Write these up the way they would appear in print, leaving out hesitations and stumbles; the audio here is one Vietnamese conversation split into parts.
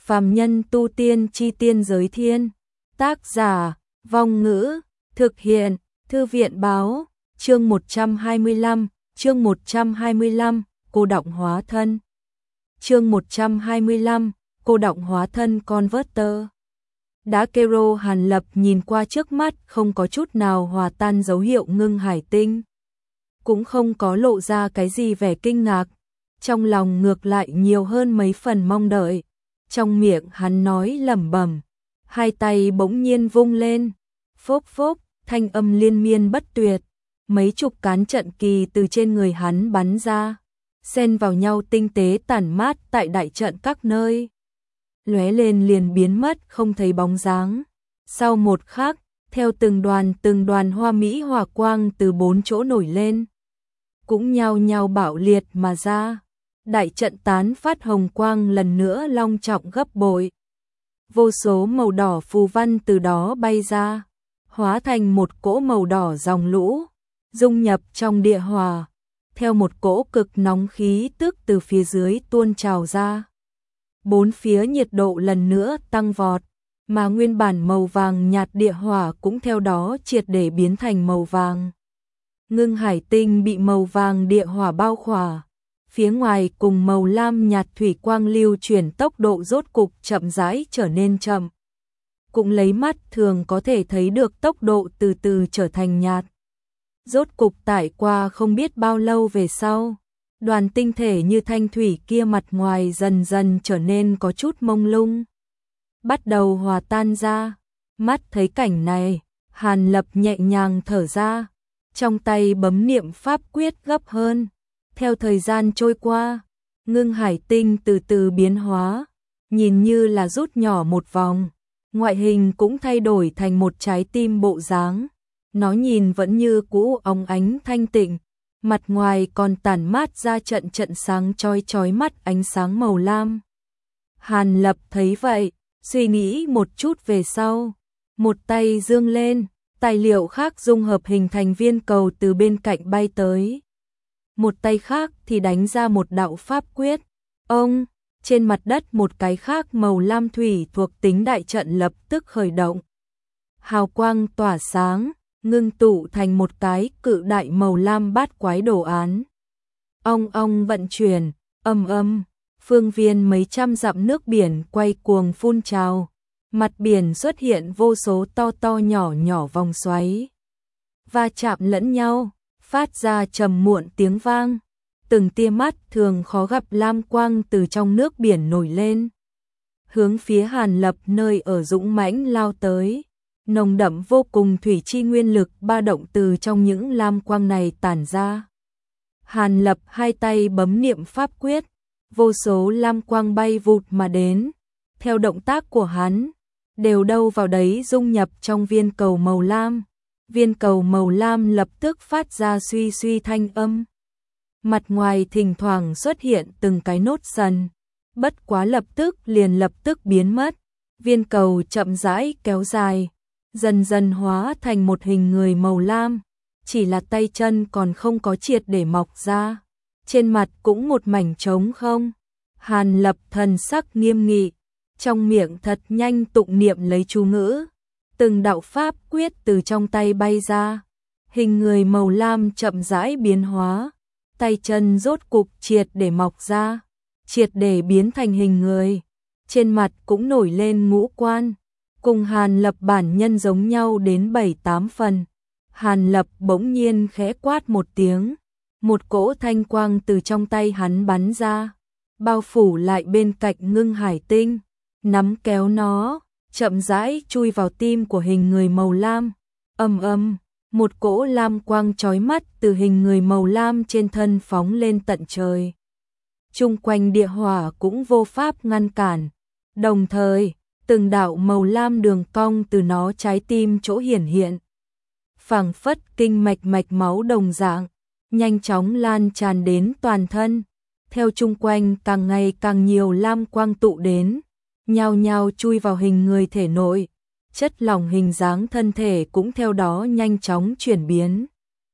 Phàm nhân tu tiên chi tiên giới thiên. Tác giả, Vong Ngữ, thực hiện, Thư viện báo, chương 125, cô động hóa thân. Chương 125, cô động hóa thân Converter. Đã Kero Hàn Lập nhìn qua trước mắt không có chút nào hòa tan dấu hiệu ngưng hải tinh. Cũng không có lộ ra cái gì vẻ kinh ngạc. Trong lòng ngược lại nhiều hơn mấy phần mong đợi. Trong miệng hắn nói lẩm bẩm, hai tay bỗng nhiên vung lên, phốc phốc, thanh âm liên miên bất tuyệt, mấy chục cán trận kỳ từ trên người hắn bắn ra, xen vào nhau tinh tế tản mát tại đại trận các nơi, lóe lên liền biến mất không thấy bóng dáng. Sau một khắc, theo từng đoàn hoa mỹ hỏa quang từ bốn chỗ nổi lên, cũng nhao nhao bạo liệt mà ra. Đại trận tán phát hồng quang lần nữa long trọng gấp bội. Vô số màu đỏ phù văn từ đó bay ra, hóa thành một cỗ màu đỏ dòng lũ, dung nhập trong địa hỏa, theo một cỗ cực nóng khí tức từ phía dưới tuôn trào ra. Bốn phía nhiệt độ lần nữa tăng vọt, mà nguyên bản màu vàng nhạt địa hỏa cũng theo đó triệt để biến thành màu vàng. Ngưng hải tinh bị màu vàng địa hỏa bao khỏa. Phía ngoài cùng màu lam nhạt thủy quang lưu chuyển tốc độ rốt cục chậm rãi trở nên chậm. Cũng lấy mắt thường có thể thấy được tốc độ từ từ trở thành nhạt. Rốt cục tải qua không biết bao lâu về sau, đoàn tinh thể như thanh thủy kia mặt ngoài dần dần trở nên có chút mông lung. Bắt đầu hòa tan ra, mắt thấy cảnh này, Hàn Lập nhẹ nhàng thở ra, trong tay bấm niệm pháp quyết gấp hơn. Theo thời gian trôi qua, ngưng hải tinh từ từ biến hóa, nhìn như là rút nhỏ một vòng, ngoại hình cũng thay đổi thành một trái tim bộ dáng. Nó nhìn vẫn như cũ óng ánh thanh tịnh, mặt ngoài còn tản mát ra trận trận sáng chói mắt ánh sáng màu lam. Hàn Lập thấy vậy, suy nghĩ một chút về sau, một tay giương lên, tài liệu khác dung hợp hình thành viên cầu từ bên cạnh bay tới. Một tay khác thì đánh ra một đạo pháp quyết. Ông, trên mặt đất một cái khác màu lam thủy thuộc tính đại trận lập tức khởi động. Hào quang tỏa sáng, ngưng tụ thành một cái cự đại màu lam bát quái đồ án. Ong vận chuyển, âm, phương viên mấy trăm dặm nước biển quay cuồng phun trào. Mặt biển xuất hiện vô số to nhỏ vòng xoáy. Va chạm lẫn nhau, phát ra trầm muộn tiếng vang, từng tia mắt thường khó gặp lam quang từ trong nước biển nổi lên, hướng phía Hàn Lập nơi ở dũng mãnh lao tới. Nồng đậm vô cùng thủy chi nguyên lực ba động từ trong những lam quang này tản ra. Hàn Lập hai tay bấm niệm pháp quyết, vô số lam quang bay vụt mà đến, theo động tác của hắn, đều đâu vào đấy dung nhập trong viên cầu màu lam. Viên cầu màu lam lập tức phát ra suy thanh âm. Mặt ngoài thỉnh thoảng xuất hiện từng cái nốt sần, bất quá lập tức biến mất. Viên cầu chậm rãi kéo dài, dần dần hóa thành một hình người màu lam, chỉ là tay chân còn không có triệt để mọc ra. Trên mặt cũng một mảnh trống không. Hàn Lập thần sắc nghiêm nghị, trong miệng thật nhanh tụng niệm lấy chú ngữ. Từng đạo pháp quyết từ trong tay bay ra, hình người màu lam chậm rãi biến hóa, tay chân rốt cục triệt để mọc ra, triệt để biến thành hình người, trên mặt cũng nổi lên ngũ quan, cùng Hàn Lập bản nhân giống nhau đến 7-8 phần. Hàn Lập bỗng nhiên khẽ quát một tiếng, một cỗ thanh quang từ trong tay hắn bắn ra, bao phủ lại bên cạnh ngưng hải tinh, nắm kéo nó, chậm rãi chui vào tim của hình người màu lam. Âm, một cỗ lam quang chói mắt từ hình người màu lam trên thân phóng lên tận trời. Chung quanh địa hỏa cũng vô pháp ngăn cản. Đồng thời, từng đạo màu lam đường cong từ nó trái tim chỗ hiển hiện. Phảng phất kinh mạch máu đồng dạng, nhanh chóng lan tràn đến toàn thân. Theo chung quanh càng ngày càng nhiều lam quang tụ đến, nhao nhao chui vào hình người thể nội, chất lỏng hình dáng thân thể cũng theo đó nhanh chóng chuyển biến.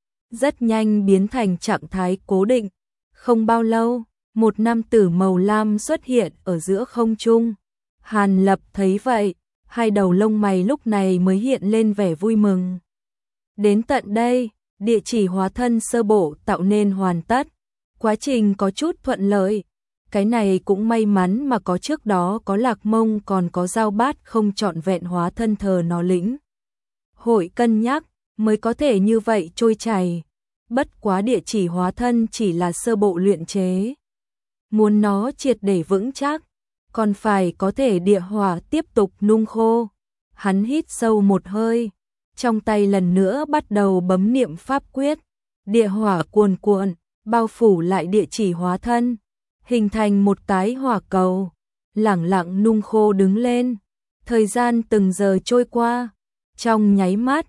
Rất nhanh biến thành trạng thái cố định. Không bao lâu, một nam tử màu lam xuất hiện ở giữa không trung, Hàn Lập thấy vậy, hai đầu lông mày lúc này mới hiện lên vẻ vui mừng. Đến tận đây, địa chỉ hóa thân sơ bộ tạo nên hoàn tất. Quá trình có chút thuận lợi. Cái này cũng may mắn mà có trước đó có Lạc Mông còn có Giao Bát không trọn vẹn hóa thân thờ nó lĩnh. Hội cân nhắc, mới có thể như vậy trôi chảy. Bất quá địa chỉ hóa thân chỉ là sơ bộ luyện chế. Muốn nó triệt để vững chắc, còn phải có thể địa hỏa tiếp tục nung khô. Hắn hít sâu một hơi, trong tay lần nữa bắt đầu bấm niệm pháp quyết. Địa hỏa cuồn cuộn, bao phủ lại địa chỉ hóa thân, hình thành một cái hỏa cầu, lẳng lặng nung khô đứng lên. Thời gian từng giờ trôi qua, trong nháy mắt,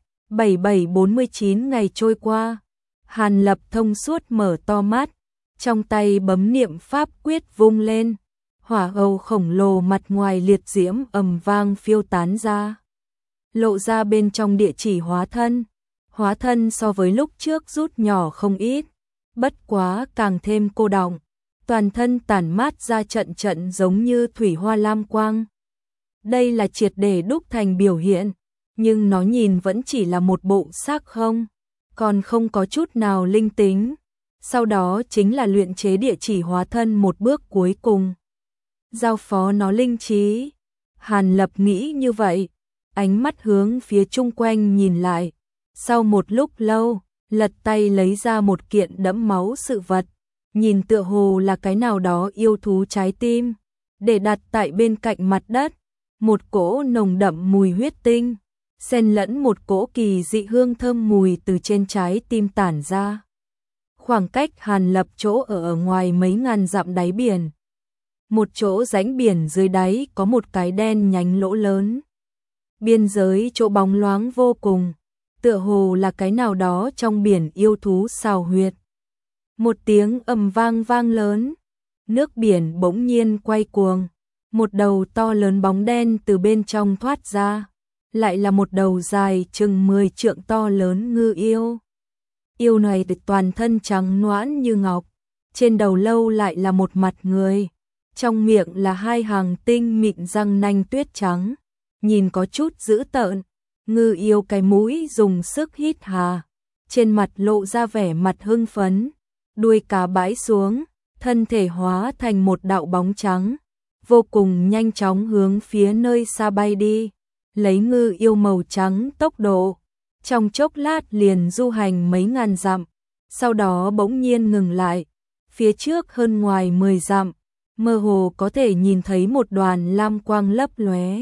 7749 ngày trôi qua. Hàn Lập thông suốt mở to mắt, trong tay bấm niệm pháp quyết vung lên, hỏa cầu khổng lồ mặt ngoài liệt diễm ầm vang phiêu tán ra, lộ ra bên trong địa chỉ hóa thân. Hóa thân so với lúc trước rút nhỏ không ít, bất quá càng thêm cô đọng, toàn thân tản mát ra trận trận giống như thủy hoa lam quang. Đây là triệt để đúc thành biểu hiện, nhưng nó nhìn vẫn chỉ là một bộ xác không, còn không có chút nào linh tính. Sau đó chính là luyện chế địa chỉ hóa thân một bước cuối cùng, giao phó nó linh trí. Hàn Lập nghĩ như vậy, ánh mắt hướng phía chung quanh nhìn lại. Sau một lúc lâu, lật tay lấy ra một kiện đẫm máu sự vật, nhìn tựa hồ là cái nào đó yêu thú trái tim, để đặt tại bên cạnh mặt đất. Một cỗ nồng đậm mùi huyết tinh, xen lẫn một cỗ kỳ dị hương thơm mùi từ trên trái tim tản ra. Khoảng cách Hàn Lập chỗ ở ngoài mấy ngàn dặm đáy biển. Một chỗ rãnh biển dưới đáy có một cái đen nhánh lỗ lớn. Biên giới chỗ bóng loáng vô cùng, tựa hồ là cái nào đó trong biển yêu thú xào huyệt. Một tiếng ầm vang vang lớn, nước biển bỗng nhiên quay cuồng, một đầu to lớn bóng đen từ bên trong thoát ra, lại là một đầu dài chừng 10 trượng to lớn ngư yêu. Yêu này toàn thân trắng nõn như ngọc, trên đầu lâu lại là một mặt người, trong miệng là hai hàng tinh mịn răng nanh tuyết trắng, nhìn có chút dữ tợn. Ngư yêu cái mũi dùng sức hít hà, trên mặt lộ ra vẻ mặt hưng phấn, đuôi cá bãi xuống, thân thể hóa thành một đạo bóng trắng, vô cùng nhanh chóng hướng phía nơi xa bay đi, lấy ngư yêu màu trắng tốc độ, trong chốc lát liền du hành mấy ngàn dặm, sau đó bỗng nhiên ngừng lại, phía trước hơn ngoài 10 dặm, mơ hồ có thể nhìn thấy một đoàn lam quang lấp lóe.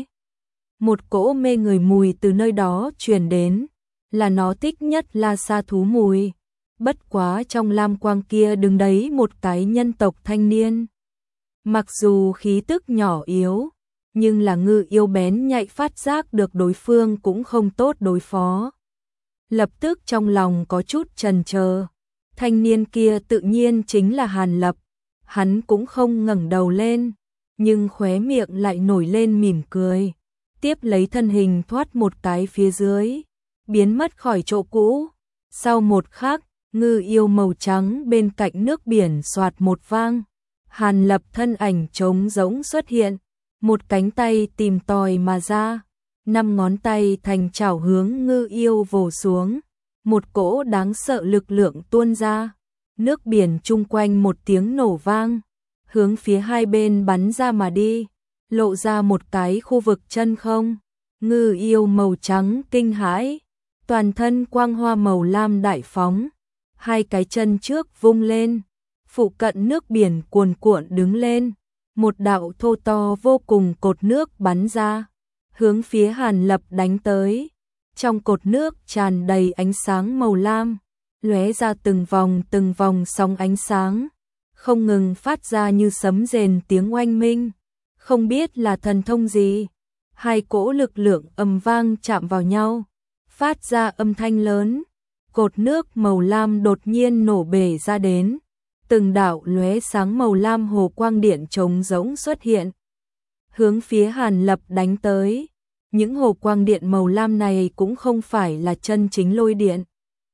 Một cỗ mê người mùi từ nơi đó truyền đến, là nó thích nhất là sa thú mùi. Bất quá trong lam quang kia đứng đấy một cái nhân tộc thanh niên. Mặc dù khí tức nhỏ yếu, nhưng là ngư yêu bén nhạy phát giác được đối phương cũng không tốt đối phó. Lập tức trong lòng có chút chần chờ. Thanh niên kia tự nhiên chính là Hàn Lập. Hắn cũng không ngẩng đầu lên, nhưng khóe miệng lại nổi lên mỉm cười. Tiếp lấy thân hình thoát một cái phía dưới, biến mất khỏi chỗ cũ. Sau một khắc, ngư yêu màu trắng bên cạnh nước biển xoạt một vang. Hàn Lập thân ảnh trống rỗng xuất hiện, một cánh tay tìm tòi mà ra, 5 ngón tay thành chảo hướng ngư yêu vồ xuống. Một cỗ đáng sợ lực lượng tuôn ra, nước biển chung quanh một tiếng nổ vang, hướng phía hai bên bắn ra mà đi, lộ ra một cái khu vực chân không. Ngư yêu màu trắng kinh hãi, toàn thân quang hoa màu lam đại phóng, hai cái chân trước vung lên, phụ cận nước biển cuồn cuộn đứng lên, một đạo thô to vô cùng cột nước bắn ra, hướng phía Hàn Lập đánh tới. Trong cột nước tràn đầy ánh sáng màu lam, lóe ra từng vòng sóng ánh sáng, không ngừng phát ra như sấm rền tiếng oanh minh. Không biết là thần thông gì, hai cỗ lực lượng ầm vang chạm vào nhau, phát ra âm thanh lớn, cột nước màu lam đột nhiên nổ bể ra đến, từng đạo lóe sáng màu lam hồ quang điện trống rỗng xuất hiện, hướng phía Hàn Lập đánh tới. Những hồ quang điện màu lam này cũng không phải là chân chính lôi điện,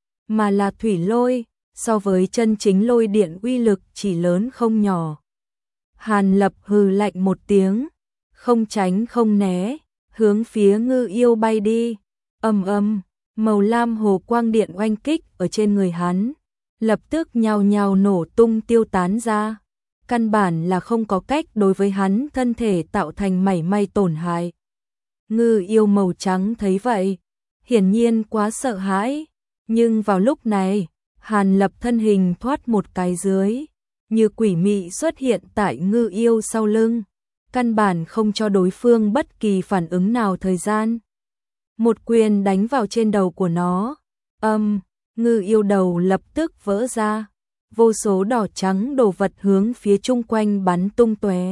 mà là thủy lôi, so với chân chính lôi điện uy lực chỉ lớn không nhỏ. Hàn Lập hừ lạnh một tiếng, không tránh không né, hướng phía Ngư Yêu bay đi. Ầm ầm, màu lam hồ quang điện oanh kích ở trên người hắn, lập tức nhào nhào nổ tung tiêu tán ra. Căn bản là không có cách đối với hắn thân thể tạo thành mảy may tổn hại. Ngư Yêu màu trắng thấy vậy, hiển nhiên quá sợ hãi, nhưng vào lúc này, Hàn Lập thân hình thoát một cái dưới, như quỷ mị xuất hiện tại Ngư Yêu sau lưng, căn bản không cho đối phương bất kỳ phản ứng nào thời gian. Một quyền đánh vào trên đầu của nó, Ngư Yêu đầu lập tức vỡ ra, vô số đỏ trắng đồ vật hướng phía chung quanh bắn tung tóe.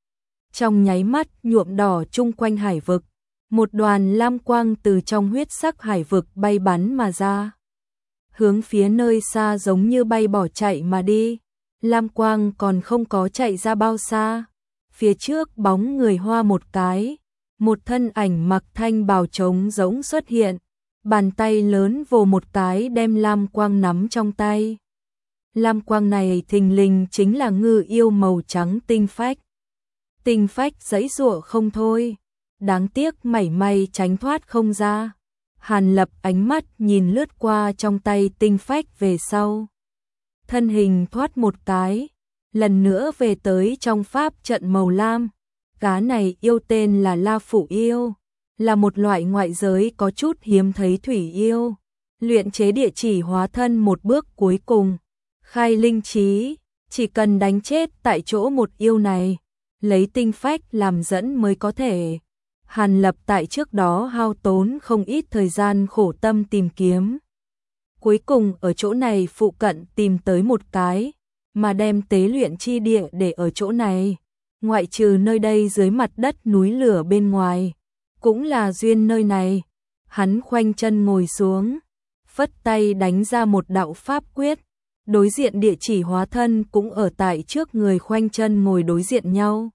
Trong nháy mắt nhuộm đỏ chung quanh hải vực, một đoàn lam quang từ trong huyết sắc hải vực bay bắn mà ra, hướng phía nơi xa giống như bay bỏ chạy mà đi. Lam quang còn không có chạy ra bao xa, phía trước bóng người hoa một cái, một thân ảnh mặc thanh bào trống rỗng xuất hiện, bàn tay lớn vồ một cái đem lam quang nắm trong tay. Lam quang này thình lình chính là Ngư Yêu màu trắng tinh phách. Tinh phách giãy giụa không thôi, đáng tiếc mảy may tránh thoát không ra. Hàn Lập ánh mắt nhìn lướt qua trong tay tinh phách về sau, thân hình thoát một cái, lần nữa về tới trong pháp trận màu lam. Cá này yêu tên là La Phủ Yêu, là một loại ngoại giới có chút hiếm thấy thủy yêu, luyện chế địa chỉ hóa thân một bước cuối cùng, khai linh trí, chỉ cần đánh chết tại chỗ một yêu này, lấy tinh phách làm dẫn mới có thể. Hàn Lập tại trước đó hao tốn không ít thời gian khổ tâm tìm kiếm, cuối cùng ở chỗ này phụ cận tìm tới một cái, mà đem tế luyện chi địa để ở chỗ này, ngoại trừ nơi đây dưới mặt đất núi lửa bên ngoài, cũng là duyên nơi này. Hắn khoanh chân ngồi xuống, phất tay đánh ra một đạo pháp quyết, đối diện địa chỉ hóa thân cũng ở tại trước người khoanh chân ngồi đối diện nhau.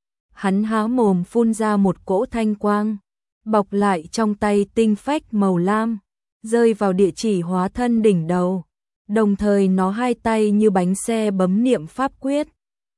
Hắn há mồm phun ra một cỗ thanh quang, bọc lại trong tay tinh phách màu lam, rơi vào địa chỉ hóa thân đỉnh đầu. Đồng thời nó hai tay như bánh xe bấm niệm pháp quyết.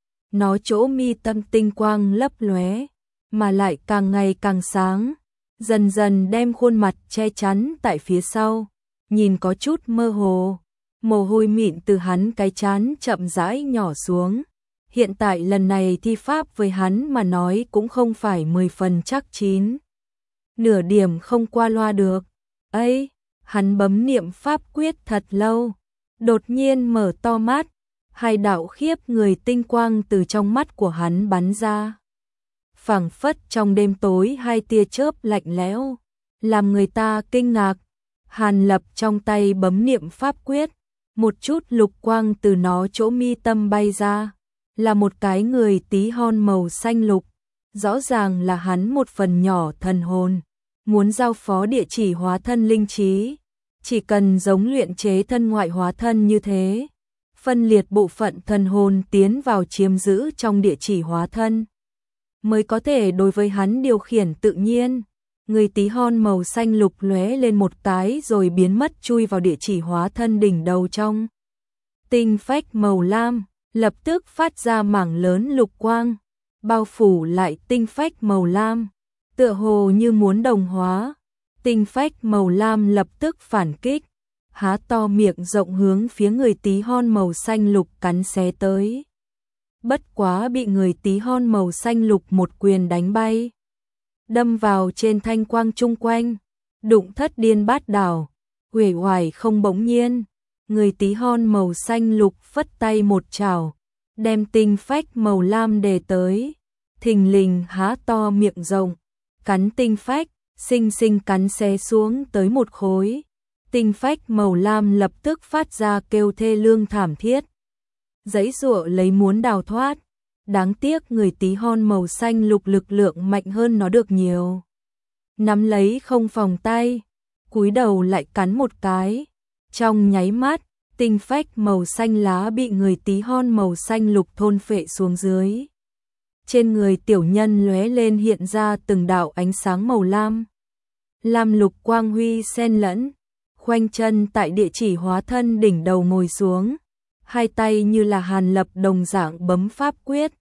Nó chỗ mi tâm tinh quang lấp lóe, mà lại càng ngày càng sáng, dần dần đem khuôn mặt che chắn tại phía sau, nhìn có chút mơ hồ. Mồ hôi mịn từ hắn cái trán chậm rãi nhỏ xuống. Hiện tại lần này thi pháp với hắn mà nói cũng không phải 10 phần chắc chín, nửa điểm không qua loa được. Ấy, hắn bấm niệm pháp quyết thật lâu, đột nhiên mở to mắt, hai đạo khiếp người tinh quang từ trong mắt của hắn bắn ra. Phảng phất trong đêm tối hai tia chớp lạnh lẽo, làm người ta kinh ngạc. Hàn Lập trong tay bấm niệm pháp quyết, một chút lục quang từ nó chỗ mi tâm bay ra, là một cái người tí hon màu xanh lục, rõ ràng là hắn một phần nhỏ thần hồn, muốn giao phó địa chỉ hóa thân linh trí, chỉ cần giống luyện chế thân ngoại hóa thân như thế, phân liệt bộ phận thần hồn tiến vào chiếm giữ trong địa chỉ hóa thân, mới có thể đối với hắn điều khiển tự nhiên. Người tí hon màu xanh lục lóe lên một cái rồi biến mất chui vào địa chỉ hóa thân đỉnh đầu trong. Tinh phách màu lam lập tức phát ra mảng lớn lục quang, bao phủ lại tinh phách màu lam, tựa hồ như muốn đồng hóa. Tinh phách màu lam lập tức phản kích, há to miệng rộng hướng phía người tí hon màu xanh lục cắn xé tới. Bất quá bị người tí hon màu xanh lục một quyền đánh bay, đâm vào trên thanh quang chung quanh, đụng thất điên bát đảo, uể oải không. Bỗng nhiên, người tí hon màu xanh lục phất tay một chảo, đem tinh phách màu lam đề tới, thình lình há to miệng rộng, cắn tinh phách, xinh xinh cắn xé xuống tới một khối. Tinh phách màu lam lập tức phát ra kêu thê lương thảm thiết, giãy giụa lấy muốn đào thoát. Đáng tiếc người tí hon màu xanh lục lực lượng mạnh hơn nó được nhiều, nắm lấy không phòng tay, cúi đầu lại cắn một cái. Trong nháy mắt, tinh phách màu xanh lá bị người tí hon màu xanh lục thôn phệ xuống dưới. Trên người tiểu nhân lóe lên hiện ra từng đạo ánh sáng màu lam, lam lục quang huy xen lẫn, khoanh chân tại địa chỉ hóa thân đỉnh đầu ngồi xuống, hai tay như là Hàn Lập đồng dạng bấm pháp quyết,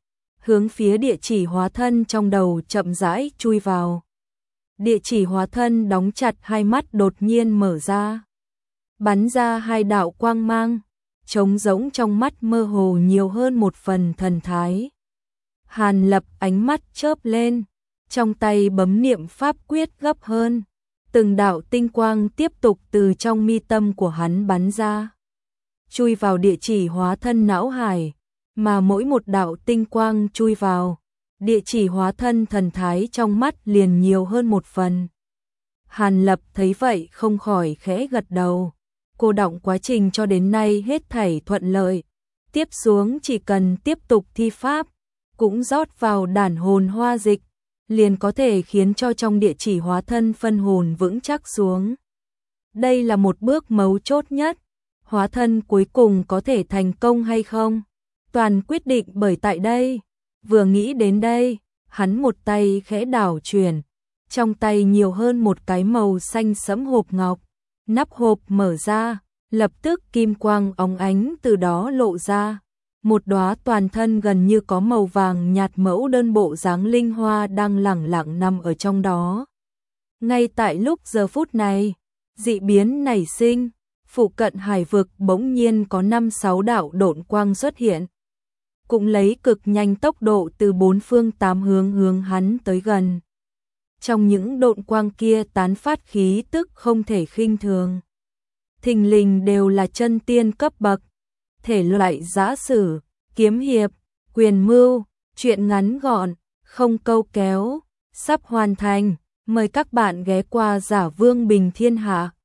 hướng phía địa chỉ hóa thân trong đầu chậm rãi chui vào. Địa chỉ hóa thân đóng chặt hai mắt đột nhiên mở ra, bắn ra hai đạo quang mang, trống rỗng trong mắt mơ hồ nhiều hơn một phần thần thái. Hàn Lập ánh mắt chớp lên, trong tay bấm niệm pháp quyết gấp hơn, từng đạo tinh quang tiếp tục từ trong mi tâm của hắn bắn ra, chui vào địa chỉ hóa thân não hải, mà mỗi một đạo tinh quang chui vào, địa chỉ hóa thân thần thái trong mắt liền nhiều hơn một phần. Hàn Lập thấy vậy không khỏi khẽ gật đầu, cô đọng quá trình cho đến nay hết thảy thuận lợi, tiếp xuống chỉ cần tiếp tục thi pháp, cũng rót vào đản hồn hoa dịch, liền có thể khiến cho trong địa chỉ hóa thân phân hồn vững chắc xuống. Đây là một bước mấu chốt nhất, hóa thân cuối cùng có thể thành công hay không, toàn quyết định bởi tại đây. Vừa nghĩ đến đây, hắn một tay khẽ đảo chuyển, trong tay nhiều hơn một cái màu xanh sẫm hộp ngọc, nắp hộp mở ra, lập tức kim quang óng ánh từ đó lộ ra. Một đóa toàn thân gần như có màu vàng nhạt mẫu đơn bộ dáng linh hoa đang lẳng lặng nằm ở trong đó. Ngay tại lúc giờ phút này, dị biến nảy sinh, phụ cận hải vực bỗng nhiên có 5-6 đạo độn quang xuất hiện, cũng lấy cực nhanh tốc độ từ bốn phương tám hướng hướng hắn tới gần. Trong những độn quang kia tán phát khí tức không thể khinh thường, thình lình đều là chân tiên cấp bậc, thể loại giã sử, kiếm hiệp, quyền mưu, truyện ngắn gọn, không câu kéo, sắp hoàn thành, mời các bạn ghé qua Giả Vương Bình Thiên Hạ.